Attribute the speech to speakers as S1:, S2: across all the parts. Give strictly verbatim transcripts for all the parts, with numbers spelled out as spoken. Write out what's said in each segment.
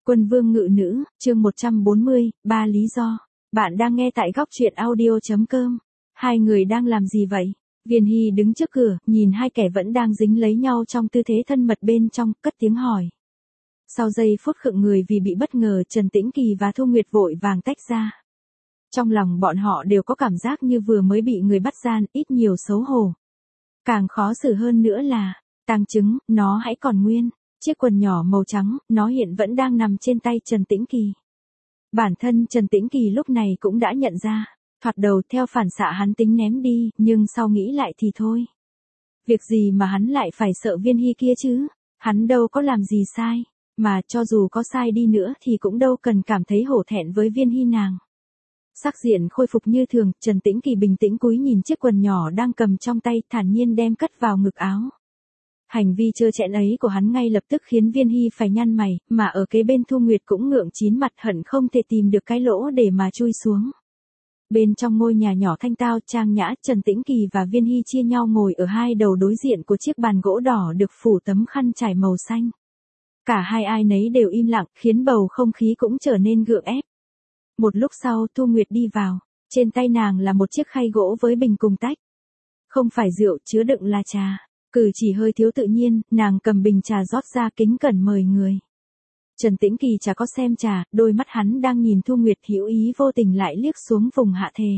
S1: Quân vương ngự nữ, chương một trăm bốn mươi, ba lý do. Bạn đang nghe tại góc truyện audio.com. Hai người đang làm gì vậy? Viên Hy đứng trước cửa, nhìn hai kẻ vẫn đang dính lấy nhau trong tư thế thân mật bên trong, cất tiếng hỏi. Sau giây phút khựng người vì bị bất ngờ, Trần Tĩnh Kỳ và Thu Nguyệt vội vàng tách ra. Trong lòng bọn họ đều có cảm giác như vừa mới bị người bắt gian, ít nhiều xấu hổ. Càng khó xử hơn nữa là, tang chứng, nó hãy còn nguyên. Chiếc quần nhỏ màu trắng, nó hiện vẫn đang nằm trên tay Trần Tĩnh Kỳ. Bản thân Trần Tĩnh Kỳ lúc này cũng đã nhận ra, thoạt đầu theo phản xạ hắn tính ném đi, nhưng sau nghĩ lại thì thôi. Việc gì mà hắn lại phải sợ Viên Hy kia chứ, hắn đâu có làm gì sai, mà cho dù có sai đi nữa thì cũng đâu cần cảm thấy hổ thẹn với Viên Hy nàng. Sắc diện khôi phục như thường, Trần Tĩnh Kỳ bình tĩnh cúi nhìn chiếc quần nhỏ đang cầm trong tay, thản nhiên đem cất vào ngực áo. Hành vi trơ trẽn ấy của hắn ngay lập tức khiến Viên Hy phải nhăn mày, mà ở kế bên Thu Nguyệt cũng ngượng chín mặt hận không thể tìm được cái lỗ để mà chui xuống. Bên trong ngôi nhà nhỏ thanh tao trang nhã, Trần Tĩnh Kỳ và Viên Hy chia nhau ngồi ở hai đầu đối diện của chiếc bàn gỗ đỏ được phủ tấm khăn trải màu xanh. Cả hai ai nấy đều im lặng, khiến bầu không khí cũng trở nên gượng ép. Một lúc sau Thu Nguyệt đi vào, trên tay nàng là một chiếc khay gỗ với bình cùng tách. Không phải rượu, chứa đựng là trà. Cử chỉ hơi thiếu tự nhiên, nàng cầm bình trà rót ra kính cẩn mời người. Trần Tĩnh Kỳ chả có xem trà, đôi mắt hắn đang nhìn Thu Nguyệt hữu ý vô tình lại liếc xuống vùng hạ thề.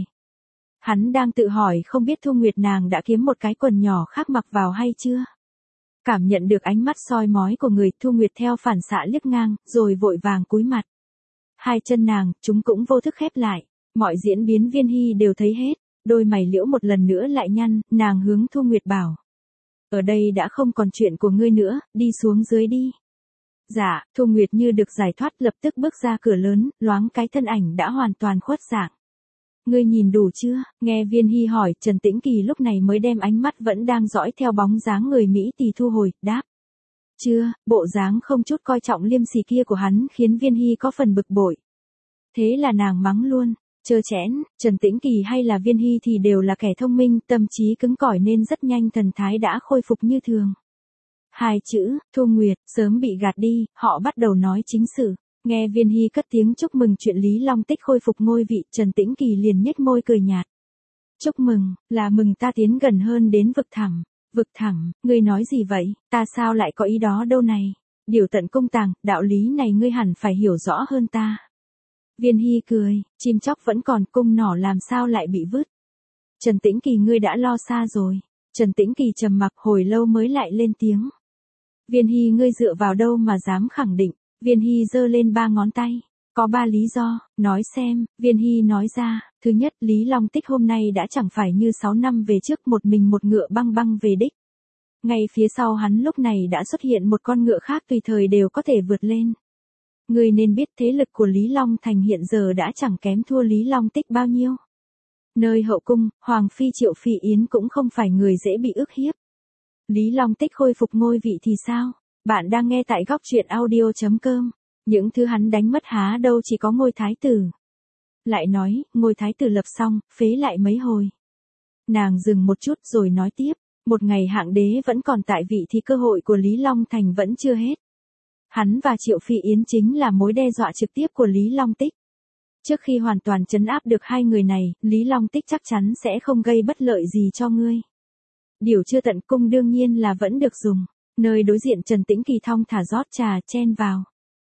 S1: Hắn đang tự hỏi không biết Thu Nguyệt nàng đã kiếm một cái quần nhỏ khác mặc vào hay chưa. Cảm nhận được ánh mắt soi mói của người, Thu Nguyệt theo phản xạ liếc ngang, rồi vội vàng cúi mặt. Hai chân nàng, chúng cũng vô thức khép lại, mọi diễn biến Viên Hy đều thấy hết, đôi mày liễu một lần nữa lại nhăn, nàng hướng Thu Nguyệt bảo. Ở đây đã không còn chuyện của ngươi nữa, đi xuống dưới đi. Dạ, Thu Nguyệt như được giải thoát lập tức bước ra cửa lớn, loáng cái thân ảnh đã hoàn toàn khuất dạng. Ngươi nhìn đủ chưa? Nghe Viên Hy hỏi, Trần Tĩnh Kỳ lúc này mới đem ánh mắt vẫn đang dõi theo bóng dáng người Mỹ tỳ thu hồi, đáp. Chưa, bộ dáng không chút coi trọng liêm sỉ kia của hắn khiến Viên Hy có phần bực bội. Thế là nàng mắng luôn. Trơ chẽn, Trần Tĩnh Kỳ hay là Viên Hy thì đều là kẻ thông minh, tâm trí cứng cỏi nên rất nhanh thần thái đã khôi phục như thường. Hai chữ, Thu Nguyệt, sớm bị gạt đi, họ bắt đầu nói chính sự. Nghe Viên Hy cất tiếng chúc mừng chuyện Lý Long Tích khôi phục ngôi vị, Trần Tĩnh Kỳ liền nhếch môi cười nhạt. Chúc mừng, là mừng ta tiến gần hơn đến vực thẳm. Vực thẳm, ngươi nói gì vậy, ta sao lại có ý đó đâu này. Điều tận công tàng, đạo lý này ngươi hẳn phải hiểu rõ hơn ta. Viên Hy cười, chim chóc vẫn còn, cung nỏ làm sao lại bị vứt. Trần Tĩnh Kỳ ngươi đã lo xa rồi. Trần Tĩnh Kỳ trầm mặc hồi lâu mới lại lên tiếng. Viên Hy ngươi dựa vào đâu mà dám khẳng định. Viên Hy giơ lên ba ngón tay. Có ba lý do, nói xem, Viên Hy nói ra. Thứ nhất, Lý Long Tích hôm nay đã chẳng phải như sáu năm về trước một mình một ngựa băng băng về đích. Ngay phía sau hắn lúc này đã xuất hiện một con ngựa khác tùy thời đều có thể vượt lên. Ngươi nên biết thế lực của Lý Long Thành hiện giờ đã chẳng kém thua Lý Long Tích bao nhiêu. Nơi hậu cung, Hoàng Phi Triệu Phi Yến cũng không phải người dễ bị ức hiếp. Lý Long Tích khôi phục ngôi vị thì sao? Bạn đang nghe tại góc truyện audio.com. Những thứ hắn đánh mất há đâu chỉ có ngôi thái tử. Lại nói, ngôi thái tử lập xong, phế lại mấy hồi. Nàng dừng một chút rồi nói tiếp. Một ngày hạng đế vẫn còn tại vị thì cơ hội của Lý Long Thành vẫn chưa hết. Hắn và Triệu Phi Yến chính là mối đe dọa trực tiếp của Lý Long Tích. Trước khi hoàn toàn trấn áp được hai người này, Lý Long Tích chắc chắn sẽ không gây bất lợi gì cho ngươi. Điều chưa tận cung đương nhiên là vẫn được dùng. Nơi đối diện Trần Tĩnh Kỳ thong thả rót trà chen vào.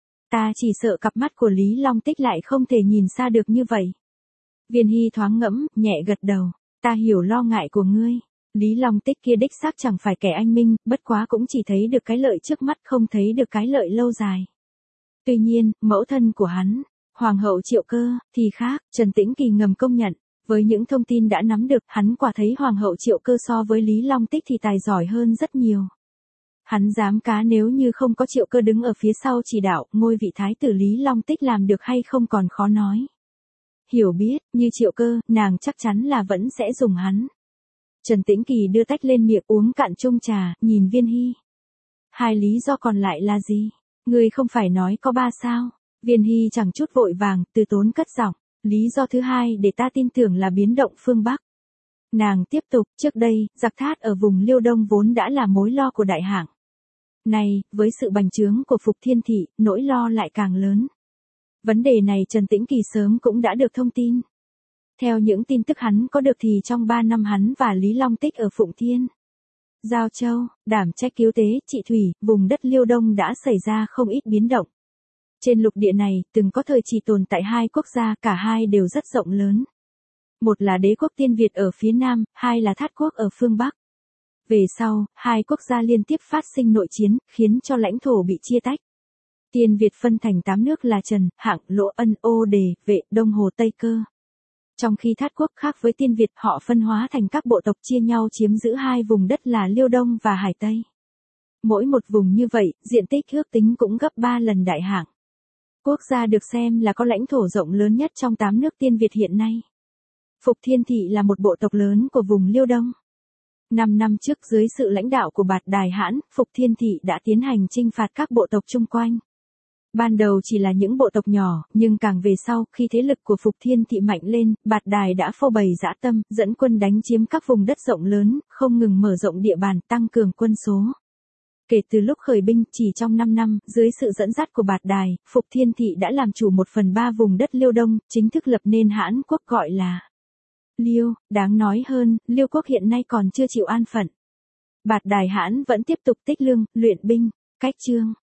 S1: Ta chỉ sợ cặp mắt của Lý Long Tích lại không thể nhìn xa được như vậy. Viên Hy thoáng ngẫm, nhẹ gật đầu. Ta hiểu lo ngại của ngươi. Lý Long Tích kia đích xác chẳng phải kẻ anh minh, bất quá cũng chỉ thấy được cái lợi trước mắt không thấy được cái lợi lâu dài. Tuy nhiên, mẫu thân của hắn, Hoàng hậu Triệu Cơ, thì khác, Trần Tĩnh Kỳ ngầm công nhận. Với những thông tin đã nắm được, hắn quả thấy Hoàng hậu Triệu Cơ so với Lý Long Tích thì tài giỏi hơn rất nhiều. Hắn dám cá nếu như không có Triệu Cơ đứng ở phía sau chỉ đạo, ngôi vị thái tử Lý Long Tích làm được hay không còn khó nói. Hiểu biết, như Triệu Cơ, nàng chắc chắn là vẫn sẽ dùng hắn. Trần Tĩnh Kỳ đưa tách lên miệng uống cạn chung trà, nhìn Viên Hy. Hai lý do còn lại là gì? Ngươi không phải nói có ba sao? Viên Hy chẳng chút vội vàng, từ tốn cất giọng. Lý do thứ hai để ta tin tưởng là biến động phương Bắc. Nàng tiếp tục, trước đây, giặc thát ở vùng Liêu Đông vốn đã là mối lo của đại hạng. Này, với sự bành trướng của Phục Thiên Thị, nỗi lo lại càng lớn. Vấn đề này Trần Tĩnh Kỳ sớm cũng đã được thông tin. Theo những tin tức hắn có được thì trong ba năm hắn và Lý Long Tích ở Phụng Thiên, Giao Châu, đảm trách cứu tế, trị thủy, vùng đất Liêu Đông đã xảy ra không ít biến động. Trên lục địa này, từng có thời chỉ tồn tại hai quốc gia, cả hai đều rất rộng lớn. Một là đế quốc Tiên Việt ở phía Nam, hai là Thát quốc ở phương Bắc. Về sau, hai quốc gia liên tiếp phát sinh nội chiến, khiến cho lãnh thổ bị chia tách. Tiên Việt phân thành tám nước là Trần, Hạng, Lỗ, Ân, Ô Đề, Vệ, Đông Hồ, Tây Cơ. Trong khi Thát quốc khác với Tiên Việt, họ phân hóa thành các bộ tộc chia nhau chiếm giữ hai vùng đất là Liêu Đông và Hải Tây. Mỗi một vùng như vậy, diện tích ước tính cũng gấp ba lần Đại Hạng. Quốc gia được xem là có lãnh thổ rộng lớn nhất trong tám nước Tiên Việt hiện nay. Phục Thiên Thị là một bộ tộc lớn của vùng Liêu Đông. Năm năm trước dưới sự lãnh đạo của Bạt Đài Hãn, Phục Thiên Thị đã tiến hành chinh phạt các bộ tộc chung quanh. Ban đầu chỉ là những bộ tộc nhỏ, nhưng càng về sau, khi thế lực của Phục Thiên Thị mạnh lên, Bạt Đài đã phô bày dã tâm, dẫn quân đánh chiếm các vùng đất rộng lớn, không ngừng mở rộng địa bàn, tăng cường quân số. Kể từ lúc khởi binh, chỉ trong năm năm, dưới sự dẫn dắt của Bạt Đài, Phục Thiên Thị đã làm chủ một phần ba vùng đất Liêu Đông, chính thức lập nên Hãn quốc gọi là Liêu. Đáng nói hơn, Liêu quốc hiện nay còn chưa chịu an phận. Bạt Đài Hãn vẫn tiếp tục tích lương, luyện binh, cách chương.